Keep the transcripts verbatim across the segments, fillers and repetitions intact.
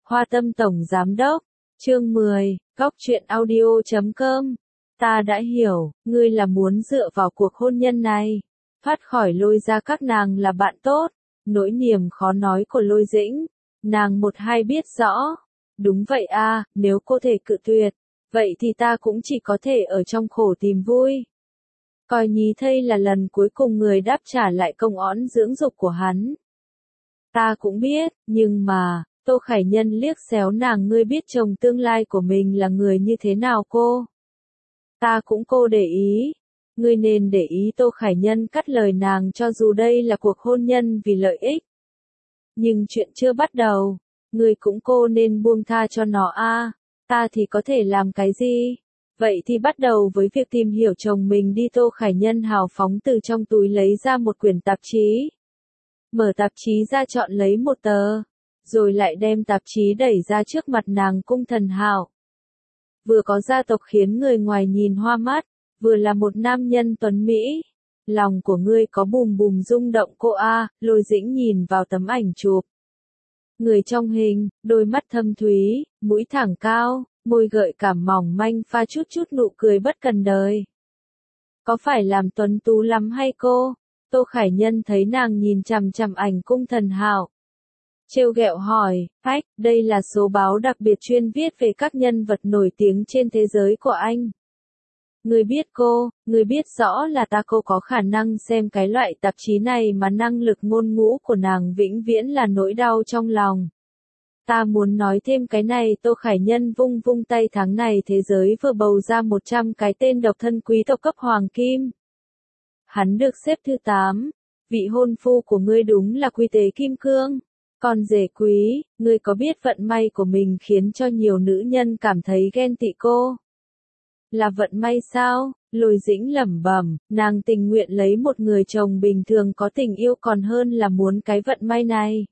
Hoa Tâm Tổng Giám Đốc, chương mười, góc truyện audio chấm com. Ta đã hiểu, ngươi là muốn dựa vào cuộc hôn nhân này, thoát khỏi Lôi gia các nàng là bạn tốt. Nỗi niềm khó nói của Lôi Dĩnh, nàng một hai biết rõ. Đúng vậy a, nếu cô thể cự tuyệt, vậy thì ta cũng chỉ có thể ở trong khổ tìm vui. Coi nhí thây là lần cuối cùng người đáp trả lại công oãn dưỡng dục của hắn. Ta cũng biết, nhưng mà, Tô Khải Nhân liếc xéo nàng, ngươi biết chồng tương lai của mình là người như thế nào cô? Ta cũng cô để ý. Ngươi nên để ý. Tô Khải Nhân cắt lời nàng, cho dù đây là cuộc hôn nhân vì lợi ích. Nhưng chuyện chưa bắt đầu, ngươi cũng cô nên buông tha cho nó a. Ta thì có thể làm cái gì? Vậy thì bắt đầu với việc tìm hiểu chồng mình đi. Tô Khải Nhân hào phóng từ trong túi lấy ra một quyển tạp chí. Mở tạp chí ra chọn lấy một tờ, rồi lại đem tạp chí đẩy ra trước mặt nàng. Cung Thần Hạo vừa có gia tộc khiến người ngoài nhìn hoa mắt, vừa là một nam nhân tuấn mỹ. Lòng của ngươi có bùm bùm rung động cô a. Lôi Dĩnh nhìn vào tấm ảnh chụp. Người trong hình, đôi mắt thâm thúy, mũi thẳng cao, môi gợi cảm mỏng manh pha chút chút nụ cười bất cần đời. Có phải làm tuấn tú lắm hay cô? Tô Khải Nhân thấy nàng nhìn chằm chằm ảnh Cung Thần Hạo, trêu ghẹo hỏi, "Ách, đây là số báo đặc biệt chuyên viết về các nhân vật nổi tiếng trên thế giới của anh. Người biết cô, người biết rõ là ta." Cô có khả năng xem cái loại tạp chí này mà năng lực ngôn ngữ của nàng vĩnh viễn là nỗi đau trong lòng. Ta muốn nói thêm cái này. Tô Khải Nhân vung vung tay, tháng này thế giới vừa bầu ra một trăm cái tên độc thân quý tộc cấp hoàng kim. Hắn được xếp thứ tám. Vị hôn phu của ngươi đúng là quy tế kim cương. Con rể quý, ngươi có biết vận may của mình khiến cho nhiều nữ nhân cảm thấy ghen tị cô? Là vận may sao? Lôi Dĩnh lẩm bẩm, nàng tình nguyện lấy một người chồng bình thường có tình yêu còn hơn là muốn cái vận may này.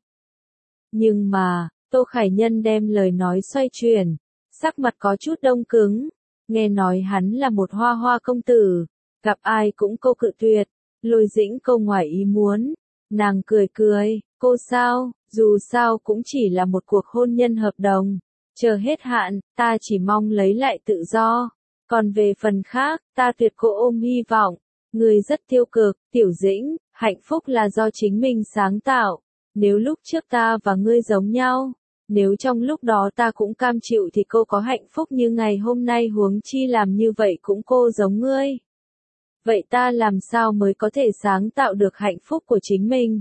Nhưng mà, Tô Khải Nhân đem lời nói xoay chuyển, sắc mặt có chút đông cứng. Nghe nói hắn là một hoa hoa công tử, gặp ai cũng cô cự tuyệt. Lôi Dĩnh câu ngoài ý muốn, nàng cười cười, cô sao, dù sao cũng chỉ là một cuộc hôn nhân hợp đồng, chờ hết hạn, ta chỉ mong lấy lại tự do. Còn về phần khác, ta tuyệt cô ôm hy vọng. Người rất tiêu cực, Tiểu Dĩnh, hạnh phúc là do chính mình sáng tạo. Nếu lúc trước ta và ngươi giống nhau, nếu trong lúc đó ta cũng cam chịu thì cô có hạnh phúc như ngày hôm nay, huống chi làm như vậy cũng cô giống ngươi. Vậy ta làm sao mới có thể sáng tạo được hạnh phúc của chính mình?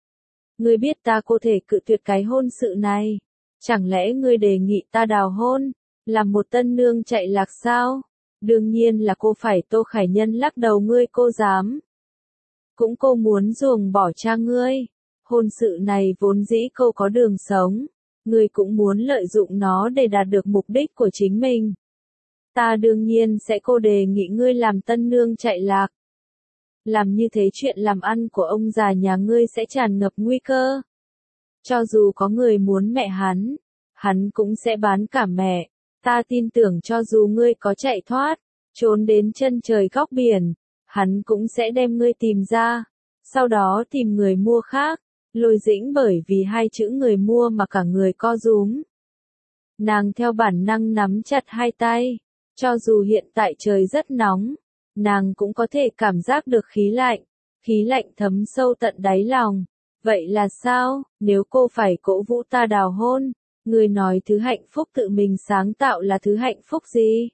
Ngươi biết ta có thể cự tuyệt cái hôn sự này. Chẳng lẽ ngươi đề nghị ta đào hôn, làm một tân nương chạy lạc sao? Đương nhiên là cô phải. Tô Khải Nhân lắc đầu, ngươi cô dám. Cũng cô muốn ruồng bỏ cha ngươi. Hôn sự này vốn dĩ cô có đường sống. Ngươi cũng muốn lợi dụng nó để đạt được mục đích của chính mình. Ta đương nhiên sẽ cô đề nghị ngươi làm tân nương chạy lạc. Làm như thế chuyện làm ăn của ông già nhà ngươi sẽ tràn ngập nguy cơ. Cho dù có người muốn mẹ hắn, hắn cũng sẽ bán cả mẹ. Ta tin tưởng cho dù ngươi có chạy thoát, trốn đến chân trời góc biển, hắn cũng sẽ đem ngươi tìm ra, sau đó tìm người mua khác. Lôi Dĩnh bởi vì hai chữ người mua mà cả người co rúm. Nàng theo bản năng nắm chặt hai tay, cho dù hiện tại trời rất nóng, nàng cũng có thể cảm giác được khí lạnh, khí lạnh thấm sâu tận đáy lòng. Vậy là sao, nếu cô phải cổ vũ ta đào hôn, người nói thứ hạnh phúc tự mình sáng tạo là thứ hạnh phúc gì?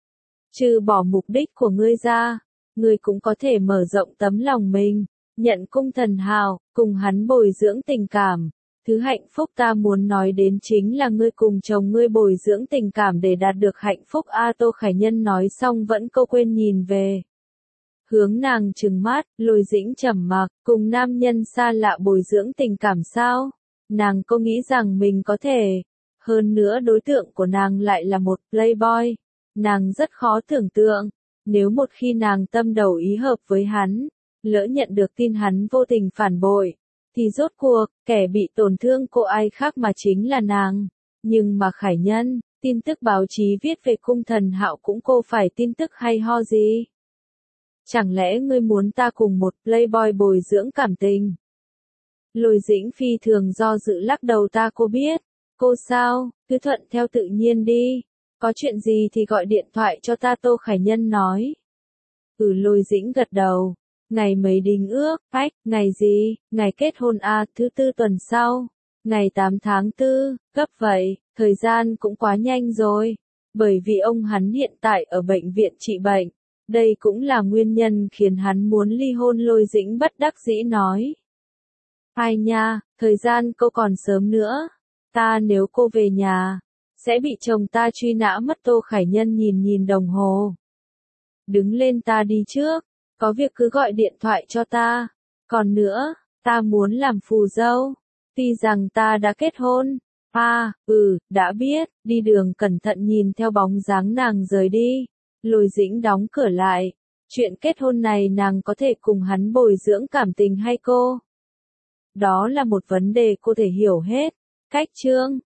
Trừ bỏ mục đích của ngươi ra, ngươi cũng có thể mở rộng tấm lòng mình, nhận Cung Thần Hạo, cùng hắn bồi dưỡng tình cảm. Thứ hạnh phúc ta muốn nói đến chính là ngươi cùng chồng ngươi bồi dưỡng tình cảm để đạt được hạnh phúc a. Tô Khải Nhân nói xong vẫn câu quên nhìn về hướng nàng trừng mắt. Lôi Dĩnh trầm mặc, cùng nam nhân xa lạ bồi dưỡng tình cảm sao? Nàng có nghĩ rằng mình có thể? Hơn nữa đối tượng của nàng lại là một playboy. Nàng rất khó tưởng tượng, nếu một khi nàng tâm đầu ý hợp với hắn, lỡ nhận được tin hắn vô tình phản bội, thì rốt cuộc, kẻ bị tổn thương cô ai khác mà chính là nàng. Nhưng mà Khải Nhân, tin tức báo chí viết về Cung Thần Hạo cũng cô phải tin tức hay ho gì? Chẳng lẽ ngươi muốn ta cùng một playboy bồi dưỡng cảm tình? Lôi Dĩnh phi thường do dự lắc đầu, ta cô biết, Cô sao, cứ thuận theo tự nhiên đi. Có chuyện gì thì gọi điện thoại cho ta, Tô Khải Nhân nói. Ừ, Lôi Dĩnh gật đầu. Ngày mấy đính ước, phách, ngày gì, ngày kết hôn à, thứ tư tuần sau. Ngày tám tháng tư, gấp vậy, thời gian cũng quá nhanh rồi. Bởi vì ông hắn hiện tại ở bệnh viện trị bệnh. Đây cũng là nguyên nhân khiến hắn muốn ly hôn, Lôi Dĩnh bất đắc dĩ nói. Ai nha, thời gian cô còn sớm nữa. Ta nếu cô về nhà, sẽ bị chồng ta truy nã mất. Tô Khải Nhân nhìn nhìn đồng hồ. Đứng lên, ta đi trước. Có việc cứ gọi điện thoại cho ta. Còn nữa, ta muốn làm phù dâu. Tuy rằng ta đã kết hôn. À, ừ, đã biết. Đi đường cẩn thận, nhìn theo bóng dáng nàng rời đi. Lôi Dĩnh đóng cửa lại. Chuyện kết hôn này nàng có thể cùng hắn bồi dưỡng cảm tình hay cô? Đó là một vấn đề cô thể hiểu hết. Cách chương